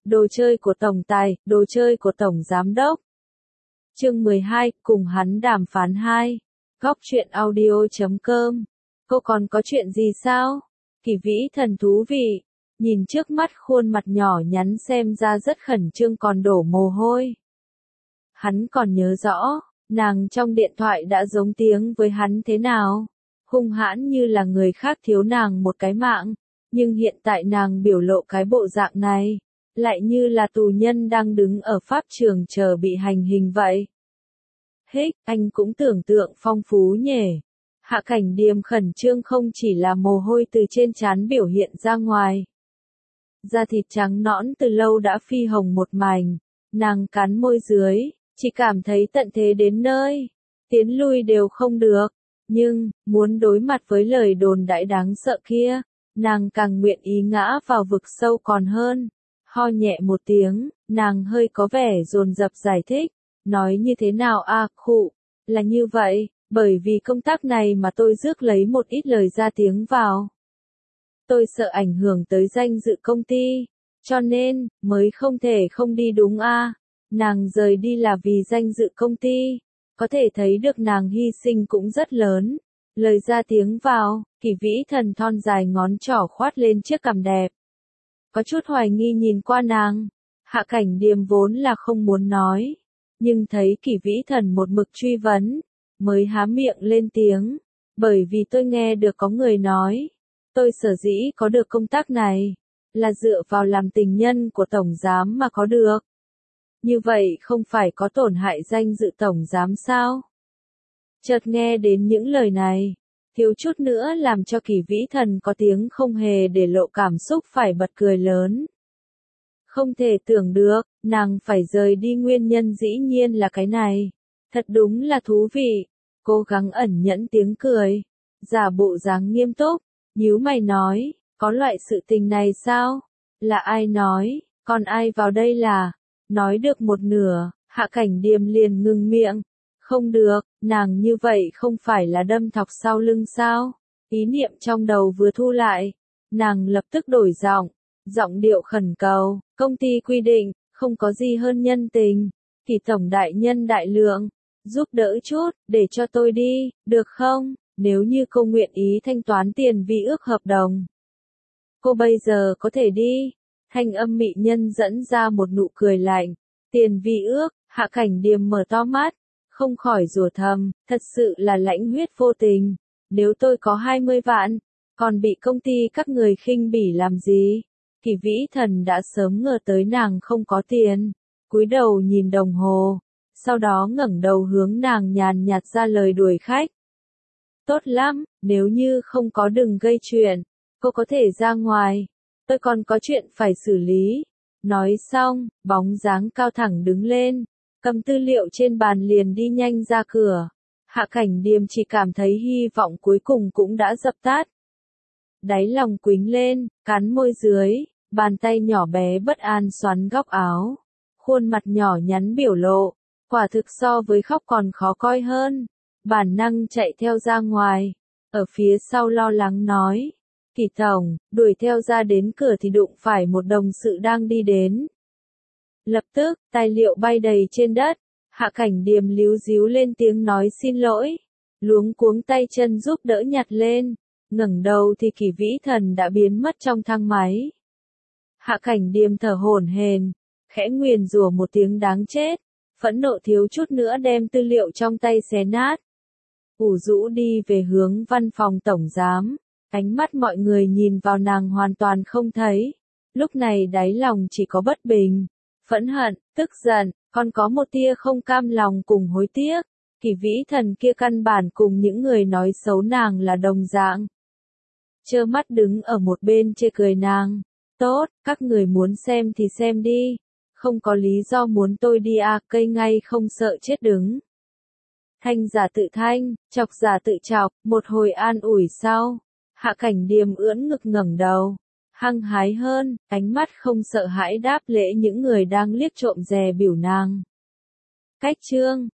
Đồ chơi của tổng tài, đồ chơi của tổng giám đốc. Chương 12, cùng hắn đàm phán 2. Góc truyện audio.com. Cô còn có chuyện gì sao? Kỳ Vĩ Thần thú vị. Nhìn trước mắt khuôn mặt nhỏ nhắn xem ra rất khẩn trương còn đổ mồ hôi. Hắn còn nhớ rõ, nàng trong điện thoại đã giống tiếng với hắn thế nào. Hung hãn như là người khác thiếu nàng một cái mạng. Nhưng hiện tại nàng biểu lộ cái bộ dạng này, lại như là tù nhân đang đứng ở pháp trường chờ bị hành hình vậy. Hích, anh cũng tưởng tượng phong phú nhỉ. Hạ Cảnh Điềm khẩn trương không chỉ là mồ hôi từ trên trán biểu hiện ra ngoài. Da thịt trắng nõn từ lâu đã phi hồng một mảnh, nàng cắn môi dưới, chỉ cảm thấy tận thế đến nơi, tiến lui đều không được. Nhưng, muốn đối mặt với lời đồn đại đáng sợ kia, nàng càng nguyện ý ngã vào vực sâu còn hơn. Ho nhẹ một tiếng, nàng hơi có vẻ dồn dập giải thích, nói như thế nào khụ, là như vậy, bởi vì công tác này mà tôi rước lấy một ít lời ra tiếng vào. Tôi sợ ảnh hưởng tới danh dự công ty, cho nên, mới không thể không đi đúng nàng rời đi là vì danh dự công ty, có thể thấy được nàng hy sinh cũng rất lớn. Lời ra tiếng vào, Kỳ Vĩ Thần thon dài ngón trỏ khoát lên chiếc cằm đẹp. Có chút hoài nghi nhìn qua nàng, Hạ Cảnh Điềm vốn là không muốn nói, nhưng thấy Kỳ Vĩ Thần một mực truy vấn, mới há miệng lên tiếng, bởi vì tôi nghe được có người nói, tôi sở dĩ có được công tác này, là dựa vào làm tình nhân của tổng giám mà có được. Như vậy không phải có tổn hại danh dự tổng giám sao? Chợt nghe đến những lời này, thiếu chút nữa làm cho Kỳ Vĩ Thần có tiếng không hề để lộ cảm xúc phải bật cười lớn. Không thể tưởng được, nàng phải rời đi nguyên nhân dĩ nhiên là cái này. Thật đúng là thú vị. Cố gắng ẩn nhẫn tiếng cười, giả bộ dáng nghiêm túc, nhíu mày nói, có loại sự tình này sao? Là ai nói, còn ai vào đây là? Nói được một nửa, Hạ Cảnh Điềm liền ngừng miệng. Không được, nàng như vậy không phải là đâm thọc sau lưng sao? Ý niệm trong đầu vừa thu lại, nàng lập tức đổi giọng điệu khẩn cầu, công ty quy định, không có gì hơn nhân tình, Kỳ tổng đại nhân đại lượng, giúp đỡ chút, để cho tôi đi, được không? Nếu như cô nguyện ý thanh toán tiền vi ước hợp đồng, cô bây giờ có thể đi. Thanh âm mị nhân dẫn ra một nụ cười lạnh. Tiền vi ước, Hạ Cảnh Điềm mở to mắt, không khỏi rủa thầm, thật sự là lãnh huyết vô tình. Nếu tôi có 20 vạn, còn bị công ty các người khinh bỉ làm gì? Kỳ Vĩ Thần đã sớm ngờ tới nàng không có tiền, cúi đầu nhìn đồng hồ, sau đó ngẩng đầu hướng nàng nhàn nhạt ra lời đuổi khách. Tốt lắm, nếu như không có đừng gây chuyện, cô có thể ra ngoài, tôi còn có chuyện phải xử lý. Nói xong, bóng dáng cao thẳng đứng lên, cầm tư liệu trên bàn liền đi nhanh ra cửa. Hạ Cảnh Điềm chỉ cảm thấy hy vọng cuối cùng cũng đã dập tắt. Đáy lòng quĩnh lên, cắn môi dưới, bàn tay nhỏ bé bất an xoắn góc áo. Khuôn mặt nhỏ nhắn biểu lộ, quả thực so với khóc còn khó coi hơn. Bản năng chạy theo ra ngoài, ở phía sau lo lắng nói. Kỳ tổng, đuổi theo ra đến cửa thì đụng phải một đồng sự đang đi đến. Lập tức, tài liệu bay đầy trên đất, Hạ Cảnh Điềm líu díu lên tiếng nói xin lỗi, luống cuống tay chân giúp đỡ nhặt lên, ngẩng đầu thì Kỳ Vĩ Thần đã biến mất trong thang máy. Hạ Cảnh Điềm thở hổn hển, khẽ nguyền rủa một tiếng đáng chết, phẫn nộ thiếu chút nữa đem tư liệu trong tay xé nát. Ủ rũ đi về hướng văn phòng tổng giám. Ánh mắt mọi người nhìn vào nàng hoàn toàn không thấy. Lúc này đáy lòng chỉ có bất bình, phẫn hận, tức giận, còn có một tia không cam lòng cùng hối tiếc. Kỳ Vĩ Thần kia căn bản cùng những người nói xấu nàng là đồng dạng. Trơ mắt đứng ở một bên chê cười nàng. Tốt, các người muốn xem thì xem đi. Không có lý do muốn tôi đi cây ngay không sợ chết đứng. Thanh giả tự thanh, chọc giả tự chọc, một hồi an ủi sau. Hạ Cảnh Điềm ưỡn ngực ngẩng đầu, hăng hái hơn, ánh mắt không sợ hãi đáp lễ những người đang liếc trộm dè biểu nàng. Cách chương